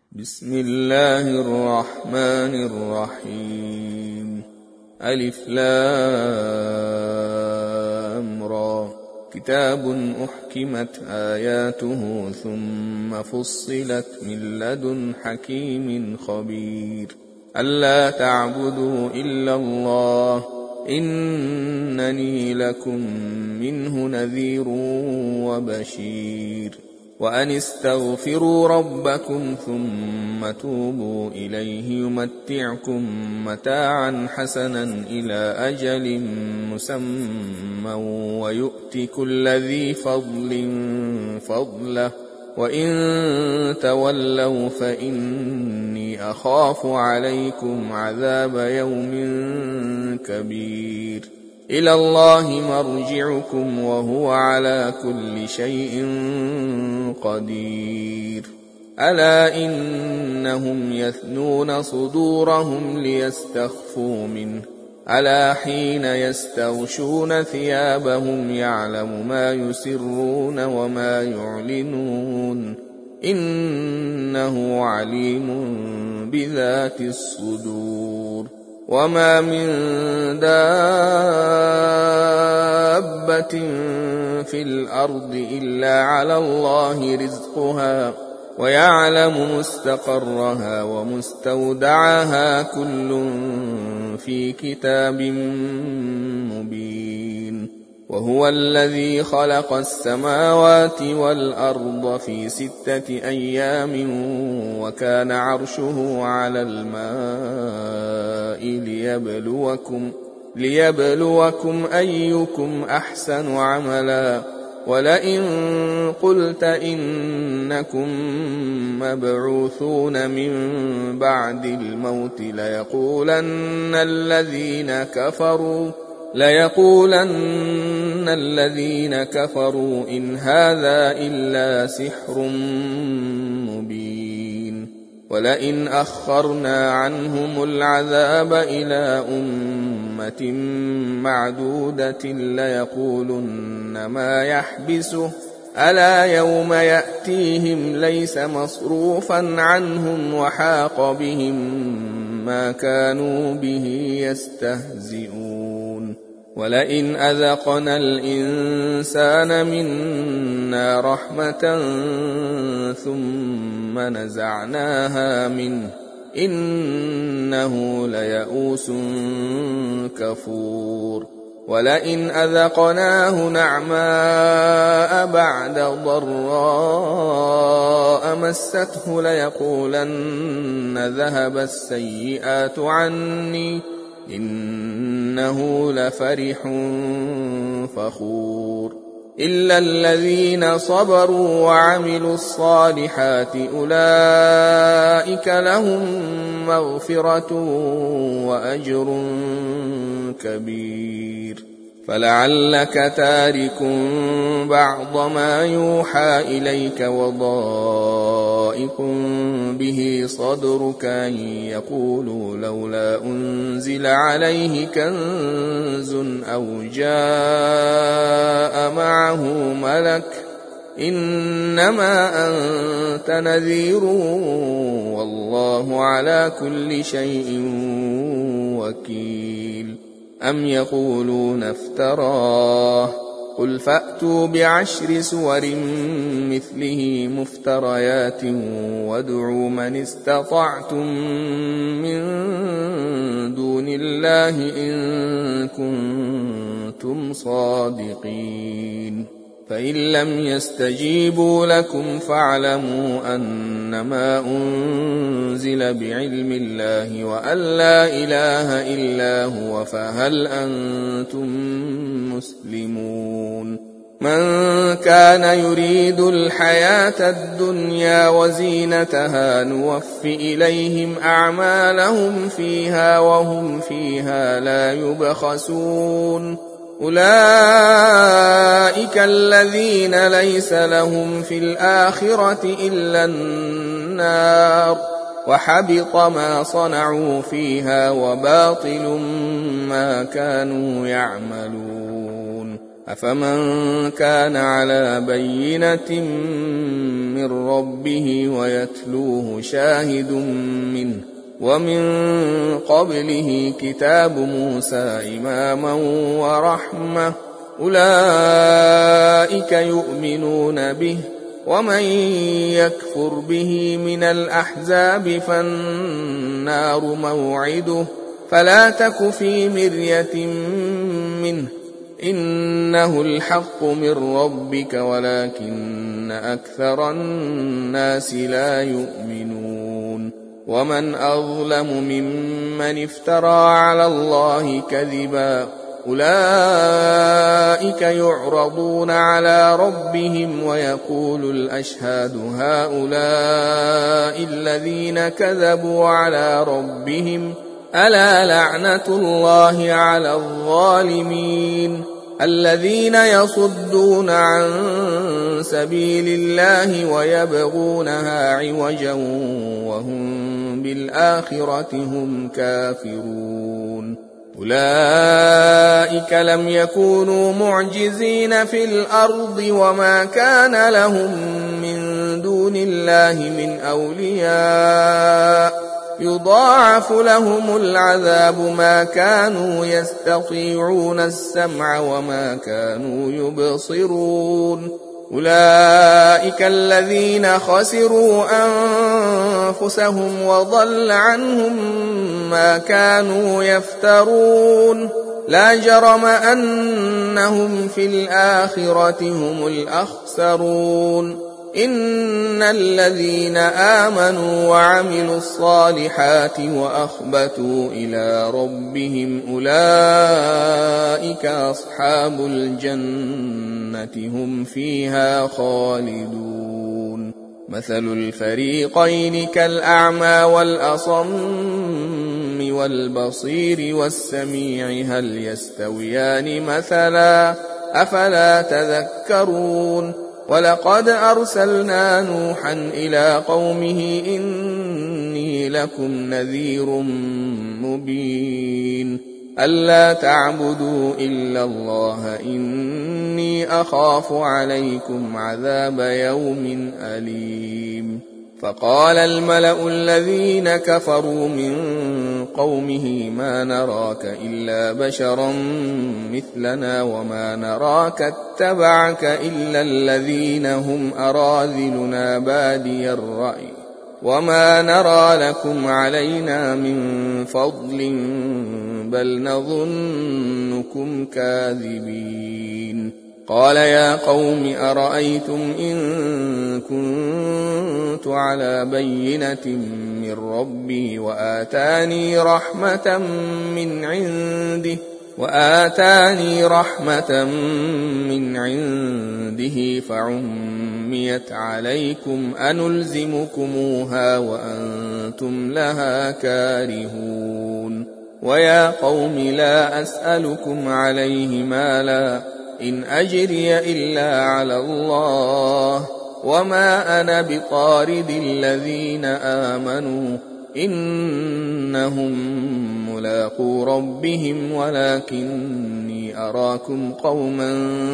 بسم الله الرحمن الرحيم. ألف لام را. كتاب أحكمت آياته ثم فصلت من لدن حكيم خبير. ألا تعبدوا إلا الله إنني لكم منه نذير وبشير. وأن استغفروا ربكم ثم توبوا إليه يمتعكم متاعا حسنا إلى أجل مسمى ويؤت كل ذي فضل فضله وإن تولوا فإني أخاف عليكم عذاب يوم كبير. إلى الله مرجعكم وهو على كل شيء قدير. ألا إنهم يثنون صدورهم ليستخفوا منه ألا حين يستغشون ثيابهم يعلم ما يسرون وما يعلنون إنه عليم بذات الصدور. وما من دابة في الأرض إلا على الله رزقها ويعلم مستقرها ومستودعها كل في كتاب مبين. وهو الذي خلق السماوات والأرض في 6 أيام وكان عرشه على الماء ليبلوكم أيكم أحسن عملا. ولئن قلت إنكم مبعوثون من بعد الموت ليقولن الذين كفروا إن هذا إلا سحر مبين. ولئن أخرنا عنهم العذاب إلى أمة معدودة ليقولن ما يحبسه ألا يوم يأتيهم ليس مصروفا عنهم وحاق بهم ما كانوا به يستهزئون. ولئن أذقنا الإنسان منا رحمة ثم نزعناها منه إنه ليئوس كفور. ولئن أذقناه نعماء بعد ضراء مسته ليقولن ذهب السيئات عني إنه لفرح فخور. إلا الذين صبروا وعملوا الصالحات أولئك لهم مغفرة وأجر كبير. فلعلك تارك بعض ما يوحى إليك وضائق به صدرك أن يقولوا لولا أنزل عليه كنز أو جاء معه ملك إنما أنت نذير والله على كل شيء وكيل. أم يقولون افتراه قل فأتوا ب10 سور مثله مفتريات وادعوا من استطعتم من دون الله إن كنتم صادقين. فإن لم يستجيبوا لكم فاعلموا أنما أنزل بعلم الله وأن لا إله إلا هو فهل أنتم مسلمون. من كان يريد الحياة الدنيا وزينتها نوف إليهم أعمالهم فيها وهم فيها لا يبخسون. أولئك الذين ليس لهم في الآخرة إلا النار وحبط ما صنعوا فيها وباطل ما كانوا يعملون. أفمن كان على بينة من ربه ويتلوه شاهد منه ومن قبله كتاب موسى إماما ورحمة أولئك يؤمنون به ومن يكفر به من الأحزاب فالنار موعده فلا تك في مرية منه إنه الحق من ربك ولكن أكثر الناس لا يؤمنون ومن أظلم ممن افترى على الله كذبا أولئك يعرضون على ربهم ويقول الأشهاد هؤلاء الذين كذبوا على ربهم ألا لعنة الله على الظالمين الذين يصدون عن سبيل الله ويبغونها عوجا وهم بالآخرة هم كافرون أولئك لم يكونوا معجزين في الأرض وما كان لهم من دون الله من أولياء يضاعف لهم العذاب ما كانوا يستطيعون السمع وما كانوا يبصرون أولئك الذين خسروا أنفسهم وضل عنهم ما كانوا يفترون لا جرم أنهم في الآخرة هم الأخسرون إن الذين آمنوا وعملوا الصالحات وأخبتوا إلى ربهم أولئك أصحاب الجنة هم فيها خالدون مثل الفريقين كالأعمى والأصم والبصير والسميع هل يستويان مثلا أفلا تذكرون ولقد أرسلنا نوحا إلى قومه إني لكم نذير مبين ألا تعبدوا إلا الله إني أخاف عليكم عذاب يوم أليم فقال الملأ الذين كفروا من قومه ما نراك إلا بشرا مثلنا وما نراك اتبعك إلا الذين هم أراذلنا بادي الرأي وما نرى لكم علينا من فضل بل نظنكم كاذبين قال يا قوم أرأيتم إن كنت على بينة من ربي وآتاني رحمة من عنده فعميت عليكم أنلزمكموها وأنتم لها كارهون ويا قوم لا أسألكم عليه مالا إن أجري إلا على الله وما أنا بطارد الذين آمنوا إنهم ملاقو ربهم ولكني أراكم قوما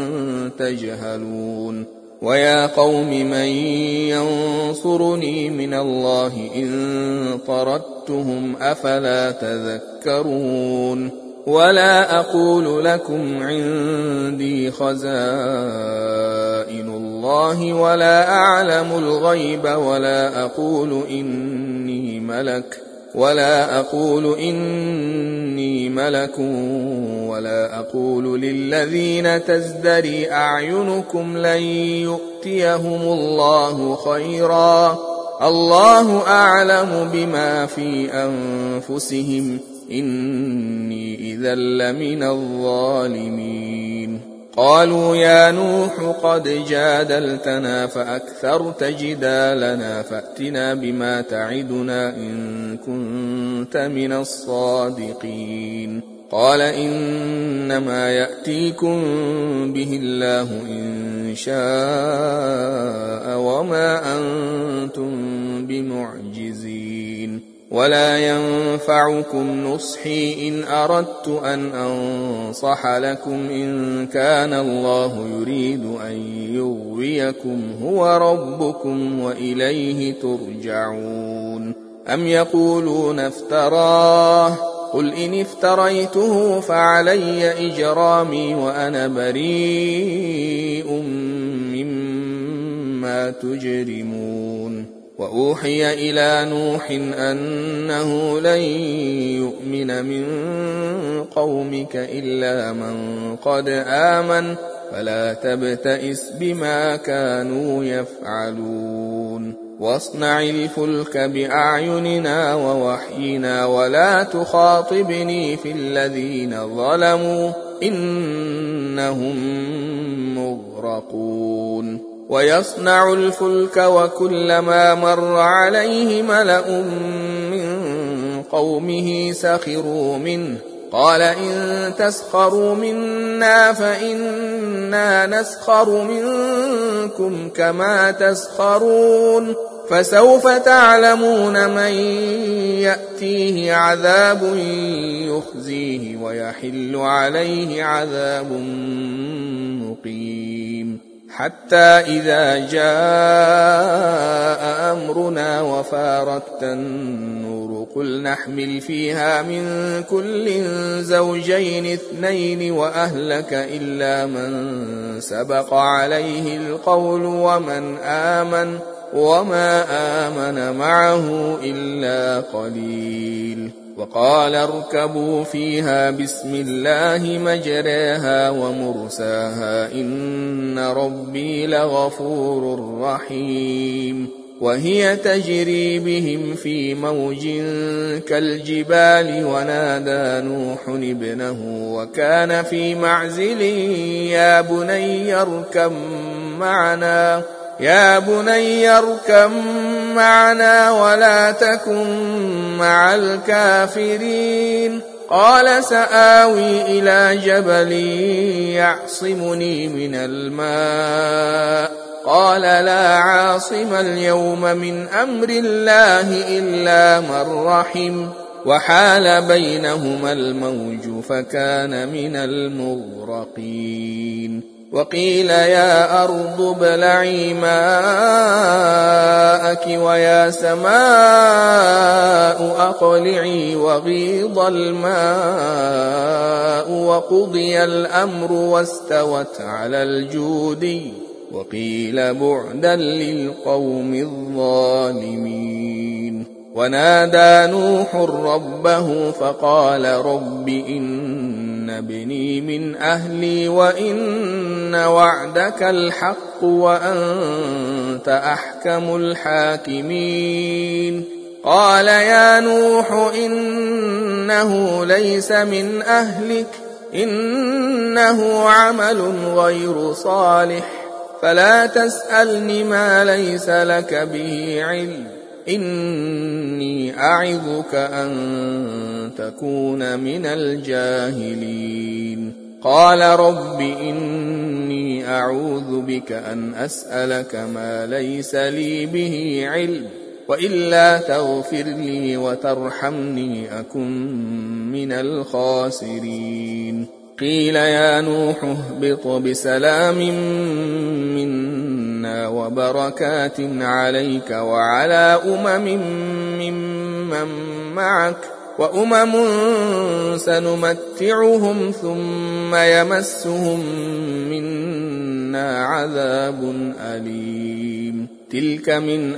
تجهلون ويا قوم من ينصرني من الله إن طردتهم أفلا تذكرون ولا أقول لكم عندي خزائن الله ولا أعلم الغيب ولا أقول إني ملك ولا أقول للذين تزدري أعينكم لن يؤتيهم الله خيرا الله أعلم بما في أنفسهم إني إذا لمن الظالمين قالوا يا نوح قد جادلتنا فأكثرت جدالنا فأتنا بما تعدنا إن كنت من الصادقين قال إنما يأتيكم به الله إن شاء وما أنتم بمعجزين ولا ينفعكم نصحي إن أردت أن أنصح لكم إن كان الله يريد أن يغويكم هو ربكم وإليه ترجعون. أم يقولون افتراه قل إن افتريته فعلي إجرامي وأنا بريء مما تجرمون. وأوحي إلى نوح أنه لن يؤمن من قومك إلا من قد آمن فلا تبتئس بما كانوا يفعلون. واصنع الفلك بأعيننا ووحينا ولا تخاطبني في الذين ظلموا إنهم مغرقون. ويصنع الفلك وكلما مر عليه ملأ من قومه سخروا منه قال إن تسخروا منا فإنا نسخر منكم كما تسخرون. فسوف تعلمون من يأتيه عذاب يخزيه ويحل عليه عذاب مقيم. حتى إذا جاء أمرنا وفارت النور قل نحمل فيها من كل زوجين اثنين وأهلك إلا من سبق عليه القول ومن آمن وما آمن معه إلا قليل. وقال اركبوا فيها بسم الله مجريها ومرساها إن ربي لغفور رحيم. وهي تجري بهم في موج كالجبال اركب نوح ابنه وكان في معزل يا بني اركب معنا ولا تكن مع الكافرين. قال سآوي إلى جبل يعصمني من الماء قال لا عاصم اليوم من أمر الله إلا من رحم وحال بينهما الموج فكان من المغرقين. وقيل يا أرض ابلعي ماءك ويا سماء أقلعي وغيض الماء وقضي الأمر واستوت على الجودي وقيل بعدا للقوم الظالمين. ونادى نوح ربه فقال رب إن ابني من أهلي وإن وعدك الحق وأنت أحكم الحاكمين. قال يا نوح إنه ليس من أهلك إنه عمل غير صالح فلا تسألني ما ليس لك به علم إني أعظك أن تكون من الجاهلين. قال رب إني أعوذ بك أن أسألك ما ليس لي به علم وإلا تغفر لي وترحمني أكن من الخاسرين. قيل يا نوح اهبط بسلام منا وبركات عليك وعلى ممن معك وأمم سنمتعهم ثم يمسهم منا عذاب أليم. تلك من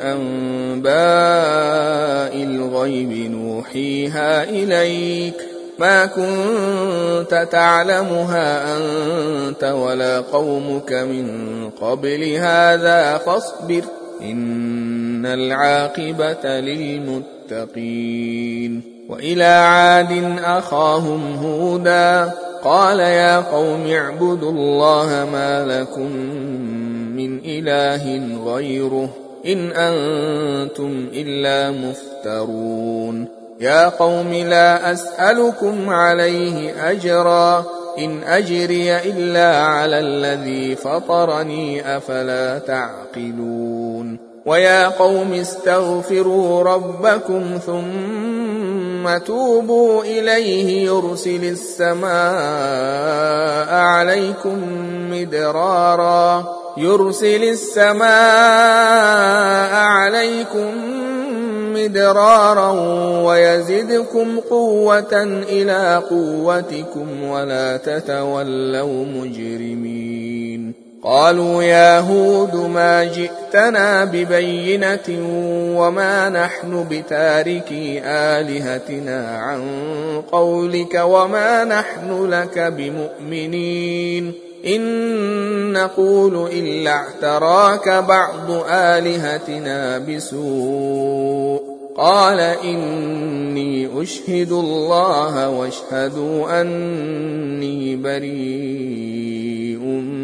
أنباء الغيب نوحيها إليك ما كنت تعلمها أنت ولا قومك من قبل هذا فاصبر إن العاقبة للمتقين. وإلى عاد أخاهم هودا قال يا قوم اعبدوا الله ما لكم من إله غيره إن أنتم إلا مفترون. يا قوم لا أسألكم عليه أجرا إن أجري إلا على الذي فطرني أفلا تعقلون. ويا قوم استغفروا ربكم ثم توبوا إليه يرسل السماء عليكم مدرارا ويزدكم قوة إلى قوتكم ولا تتولوا مجرمين. قالوا يا هود ما جئتنا ببينة وما نحن بتاركي آلهتنا عن قولك وما نحن لك بمؤمنين إن نقول إلا اعتراك بعض آلهتنا بسوء قال إني أشهد الله واشهدوا أني بريء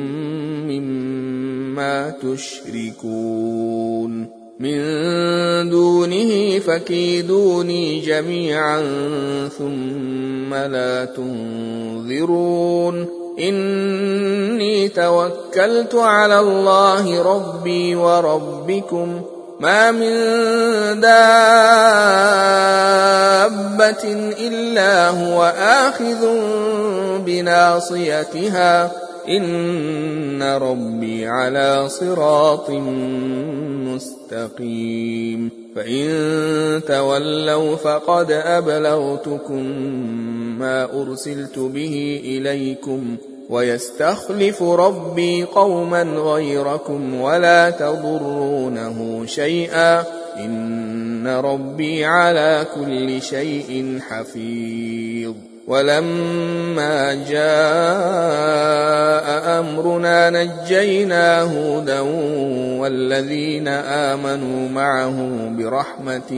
مما تشركون من دونه فكيدوني جميعا ثم لا تنظرون إني توكلت على الله ربي وربكم ما من دابة إلا هو آخذ بناصيتها إن ربي على صراط مستقيم. فإن تولوا فقد أبلغتكم ما أرسلت به إليكم ويستخلف ربي قوما غيركم ولا تضرونه شيئا إن ربي على كل شيء حفيظ. ولما جاء أمرنا نجينا هودا والذين آمنوا معه برحمة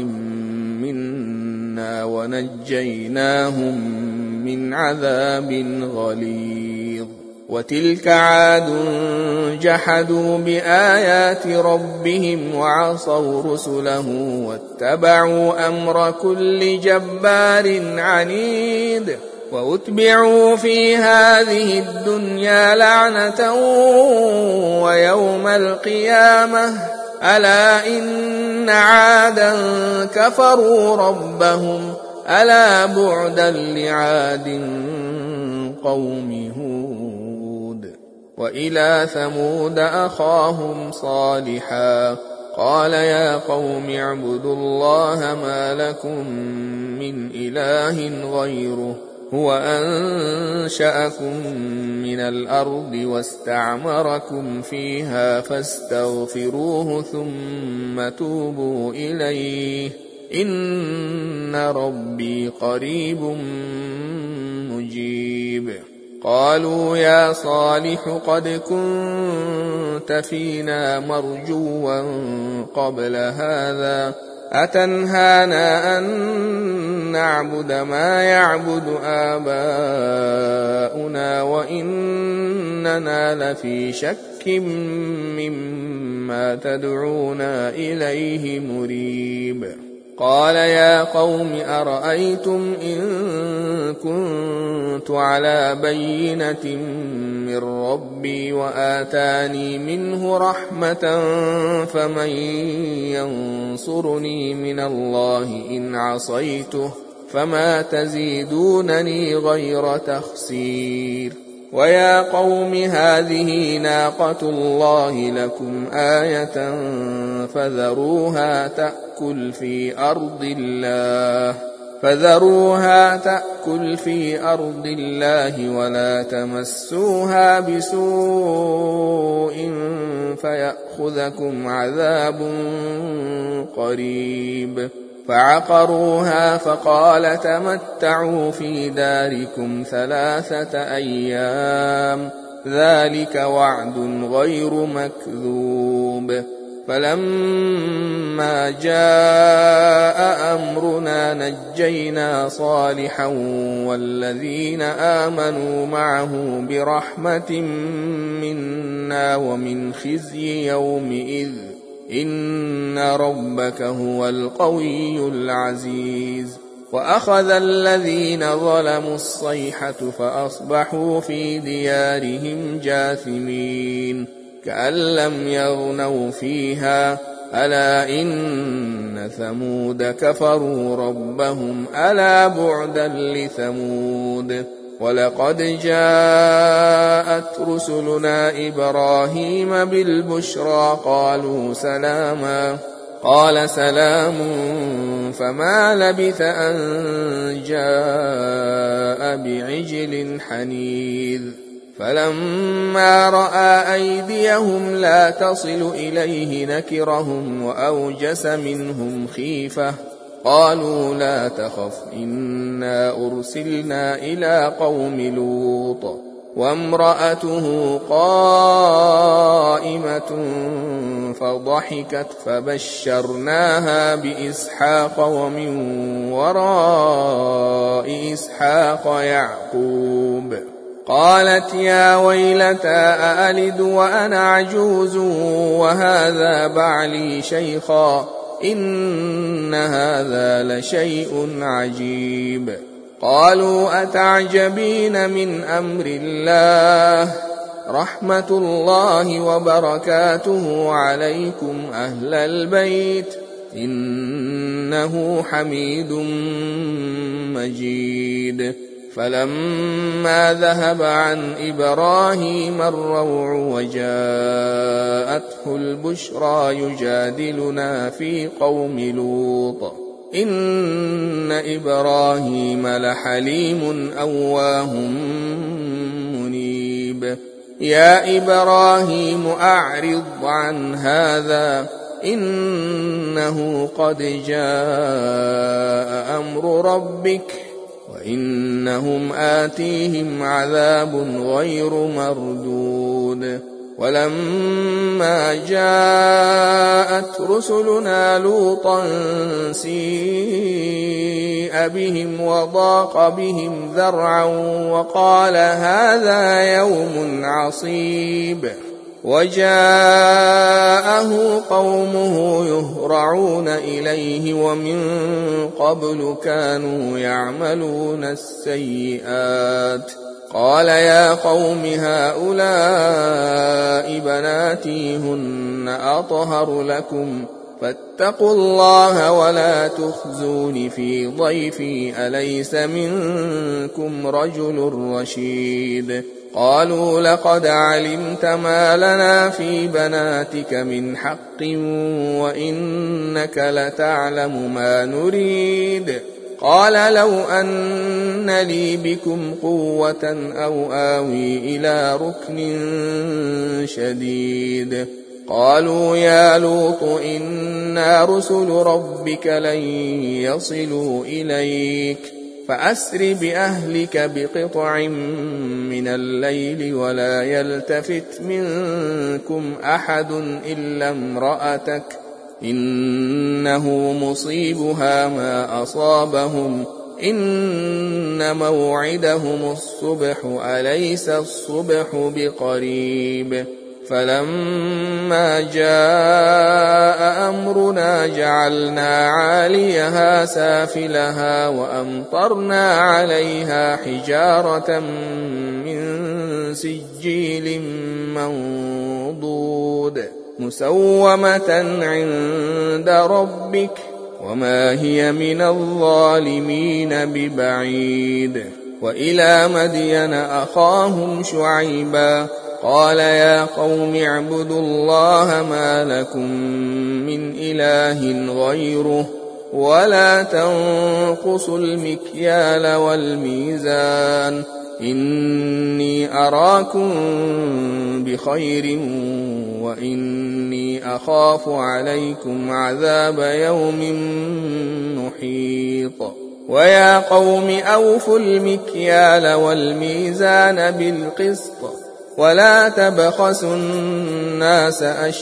منا ونجيناهم من عذاب غليظ. وتلك عاد جحدوا بآيات ربهم وعصوا رسله واتبعوا أمر كل جبار عنيد وأتبعوا في هذه الدنيا لعنة ويوم القيامة ألا إن عادا كفروا ربهم ألا بعدا لعاد قوم هود. وإلى ثمود أخاهم صالحا قال يا قوم اعبدوا الله ما لكم من إله غيره هو أنشأكم من الأرض واستعمركم فيها فاستغفروه ثم توبوا إليه إن ربي قريب مجيب. قالوا يا صالح قد كنت فينا مرجوا قبل هذا أتنهانا أن نعبد ما يعبد آباؤنا وإننا لفي شك مما تدعونا إليه مريب. قال يا قوم أرأيتم إن كنت على بينة من ربي وآتاني منه رحمة فمن ينصرني من الله إن عصيته فما تزيدونني غير تخسير. ويا قوم هذه ناقة الله لكم آية فذروها تأكل في أرض الله ولا تمسوها بسوء فيأخذكم عذاب قريب. فعقروها فقال تمتعوا في داركم 3 أيام ذلك وعد غير مكذوب. فلما جاء أمرنا نجينا صالحا والذين آمنوا معه برحمة منا ومن خزي يومئذ إن ربك هو القوي العزيز. وأخذ الذين ظلموا الصيحة فأصبحوا في ديارهم جاثمين كأن لم يغنوا فيها ألا إن ثمود كفروا ربهم ألا بعدا لثمود ولقد جاءت رسلنا إبراهيم بالبشرى قالوا سلاما قال سلام فما لبث أن جاء بعجل حنيذ فلما رأى أيديهم لا تصل إليه نكرهم وأوجس منهم خيفة قالوا لا تخف إنا أرسلنا إلى قوم لوط وامرأته قائمة فضحكت فبشرناها بإسحاق ومن وراء إسحاق يعقوب قالت يا ويلتى أألد وأنا عجوز وهذا بعلي شيخا إن هذا لشيء عجيب قالوا أتعجبين من أمر الله رحمة الله وبركاته عليكم أهل البيت إنه حميد مجيد فلما ذهب عن إبراهيم الروع وجاءته البشرى يجادلنا في قوم لوط إن إبراهيم لحليم أواه منيب يا إبراهيم أعرض عن هذا إنه قد جاء أمر ربك وإنهم آتيهم عذاب غير مردود ولما جاءت رسلنا لوطا سيء بهم وضاق بهم ذرعا وقال هذا يوم عصيب وجاءه قومه يهرعون إليه ومن قبل كانوا يعملون السيئات قال يا قوم هؤلاء بناتي هن أطهر لكم فاتقوا الله ولا تخزون في ضيفي أليس منكم رجل رشيد قالوا لقد علمت ما لنا في بناتك من حق وإنك لتعلم ما نريد قال لو أن لي بكم قوة أو آوي إلى ركن شديد قالوا يا لوط إنا رسل ربك لن يصلوا إليك فأسر بأهلك بقطع من الليل ولا يلتفت منكم أحد إلا امرأتك إنه مصيبها ما أصابهم إن موعدهم الصبح أليس الصبح بقريب فلما جاء أمرنا جعلنا عاليها سافلها وأمطرنا عليها حجارة من سجيل منضود مسومة عند ربك وما هي من الظالمين ببعيد وإلى مدين أخاهم شعيبا قال يا قوم اعبدوا الله ما لكم من إله غيره ولا تنقصوا المكيال والميزان إني أراكم بخير وإني أخاف عليكم عذاب يوم محيط ويا قوم أوفوا المكيال والميزان بالقسط ولا تبخسوا الناس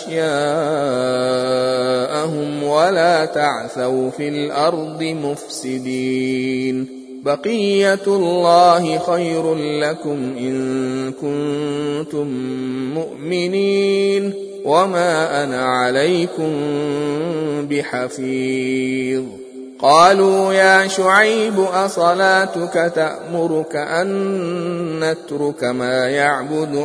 أشياءهم ولا تعثوا في الأرض مفسدين بقية الله خير لكم إن كنتم مؤمنين وما أنا عليكم بحفيظ قالوا يا شعيب أصلاتك تأمرك أن نترك ما يعبد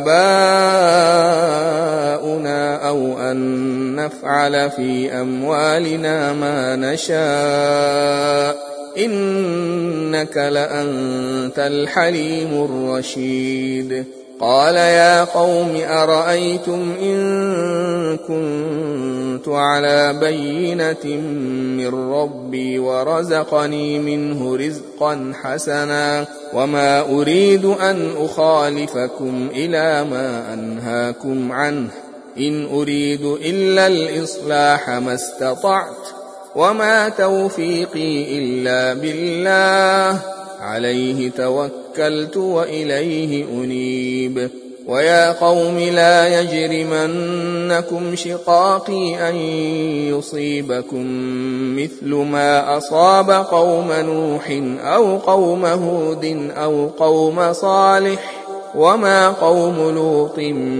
آباؤنا أو أن نفعل في أموالنا ما نشاء إنك لأنت الحليم الرشيد قال يا قوم أرأيتم إن كنت على بينة من ربي ورزقني منه رزقا حسنا وما أريد أن أخالفكم إلى ما أنهاكم عنه إن أريد إلا الإصلاح ما استطعت وما توفيقي إلا بالله عليه توكلت وإليه أنيب ويا قوم لا يجرمنكم شقاقي أن يصيبكم مثل ما أصاب قوم نوح أو قوم هود أو قوم صالح وما قوم لوط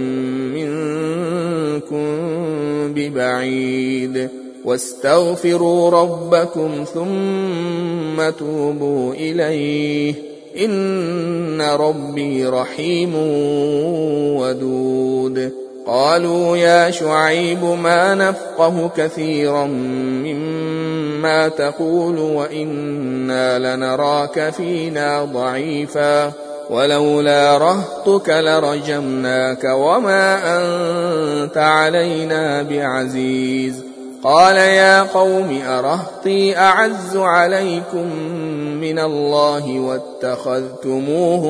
منكم ببعيد واستغفروا ربكم ثم توبوا إليه إن ربي رحيم ودود قالوا يا شعيب ما نفقه كثيرا مما تقول وإنا لنراك فينا ضعيفا ولولا رهطك لرجمناك وما أنت علينا بعزيز قال يا قوم أرهطي أعز عليكم من الله واتخذتموه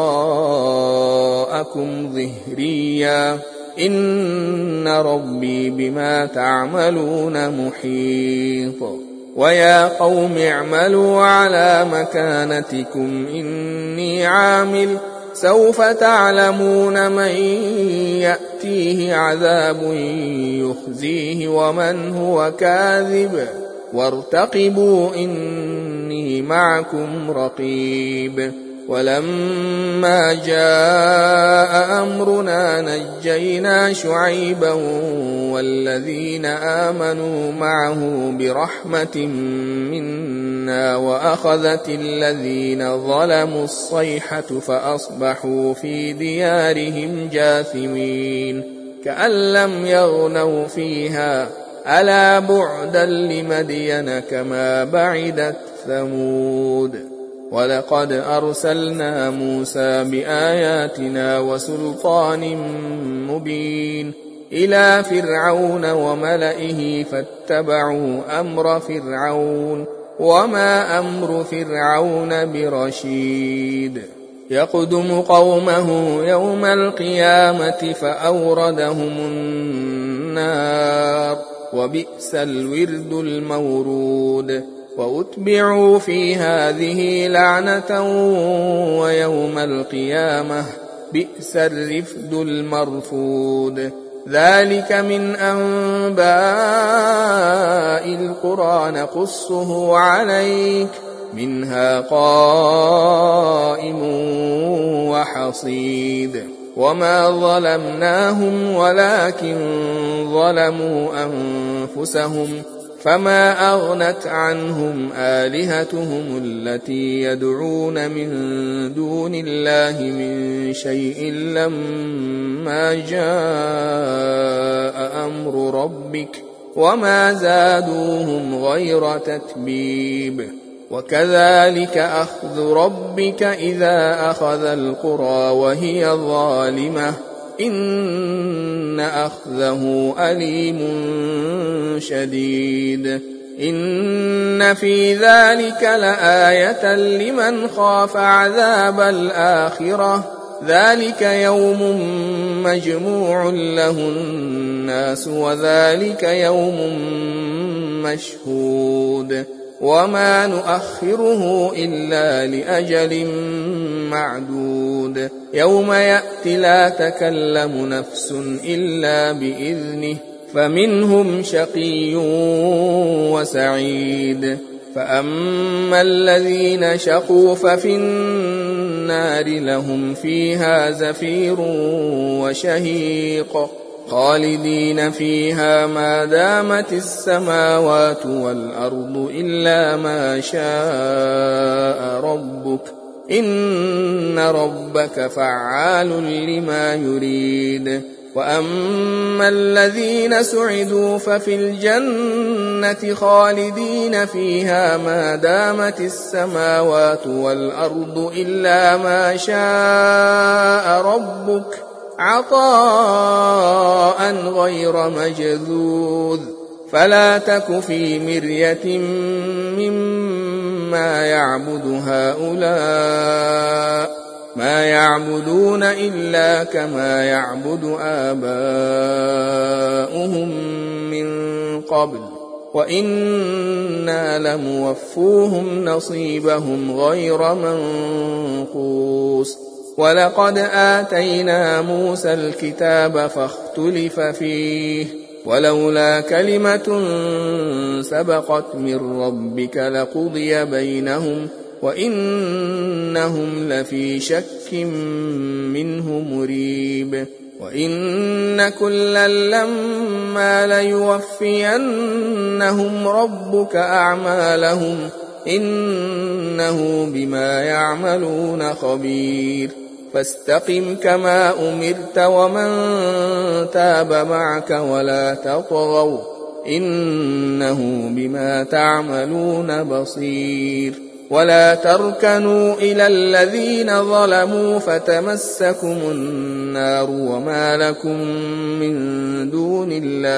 وراءكم ظهريا إن ربي بما تعملون محيط ويا قوم اعملوا على مكانتكم إني عامل سوف تعلمون من يأتيه عذاب يخزيه ومن هو كاذب وارتقبوا إني معكم رقيب ولما جاء أمرنا نجينا شعيبا والذين آمنوا معه برحمة منا وأخذت الذين ظلموا الصيحة فأصبحوا في ديارهم جاثمين كأن لم يغنوا فيها ألا بعدا لمدين كما بعدت ثمود ولقد أرسلنا موسى بآياتنا وسلطان مبين إلى فرعون وملئه فاتبعوا أمر فرعون وما أمر فرعون برشيد يقدم قومه يوم القيامة فأوردهم النار وبئس الورد المورود وأتبعوا في هذه لعنة ويوم القيامة بئس الرفد المرفود ذلك من أنباء القرى نقصه عليك منها قائم وحصيد وما ظلمناهم ولكن ظلموا أنفسهم فما أغنت عنهم آلهتهم التي يدعون من دون الله من شيء لما جاء أمر ربك وما زادوهم غير تتبيب وكذلك أخذ ربك إذا أخذ القرى وهي ظالمة إن أخذه أليم شديد إن في ذلك لآية لمن خاف عذاب الآخرة ذلك يوم مجموع له الناس وذلك يوم مشهود وما نؤخره إلا لأجل معدود يوم يأتي لا تكلم نفس إلا بإذنه فمنهم شقي وسعيد فأما الذين شقوا ففي النار لهم فيها زفير وشهيق خالدين فيها ما دامت السماوات والأرض إلا ما شاء ربك إن ربك فعال لما يريد. وأما الذين سعدوا ففي الجنة خالدين فيها ما دامت السماوات والأرض إلا ما شاء ربك عطاء غير مجذوذ. فلا تك في مرية مما يعبد هؤلاء ما يعبدون إلا كما يعبد آباؤهم من قبل وإنا لموفوهم نصيبهم غير منقوص. ولقد آتينا موسى الكتاب فاختلف فيه ولولا كلمة سبقت من ربك لقضي بينهم وإنهم لفي شك منه مريب. وإن كلا لما ليوفينهم ربك أعمالهم إنه بما يعملون خبير. فاستقم كما أمرت ومن تاب معك ولا تطغوا إنه بما تعملون بصير. ولا تركنوا إلى الذين ظلموا فتمسكم النار وما لكم من دون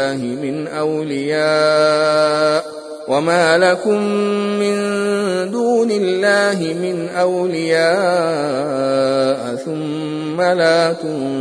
الله من أولياء ثم لا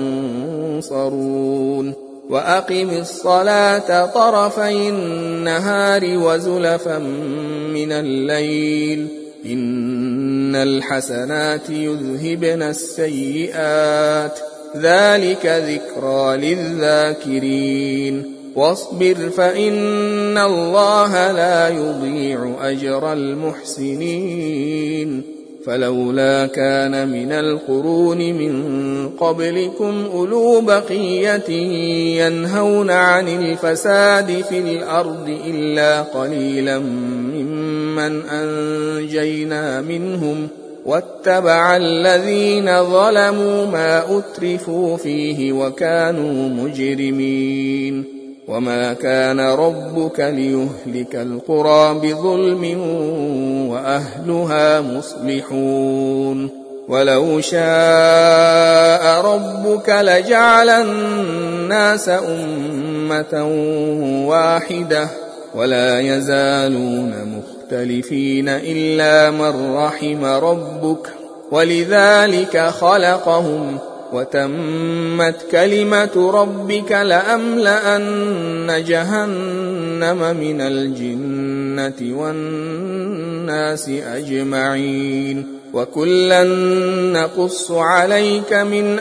تنصرون. وأقم الصلاة طرفي النهار وزلفا من الليل إن الحسنات يذهبن السيئات ذلك ذكرى للذاكرين. واصبر فإن الله لا يضيع أجر المحسنين. فلولا كان من القرون من قبلكم أولو بقية ينهون عن الفساد في الأرض إلا قليلا ممن أنجينا منهم واتبع الذين ظلموا ما أترفوا فيه وكانوا مجرمين. وما كان ربك ليهلك القرى بظلم وأهلها مصلحون. ولو شاء ربك لجعل الناس أمة واحدة ولا يزالون مختلفين إلا من رحم ربك ولذلك خلقهم وتمت كلمة ربك لأملأن جهنم من الجنة والناس أجمعين. وكلا نقص عليك من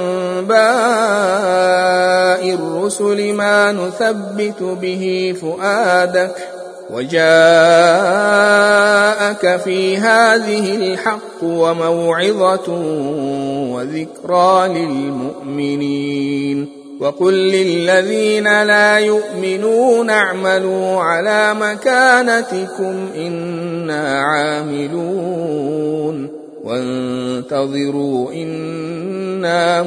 أنباء الرسل ما نثبت به فؤادك وجاءك في هذه الحق وموعظة وذكرى للمؤمنين. وقل للذين لا يؤمنون اعملوا على مكانتكم إنا عاملون وانتظروا إنا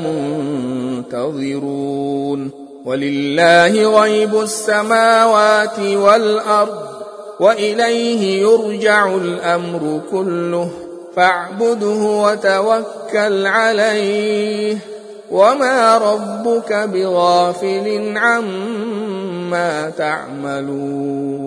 منتظرون. ولله غيب السماوات والأرض وإليه يرجع الأمر كله فاعبده وتوكل عليه وما ربك بغافل عما تعملون.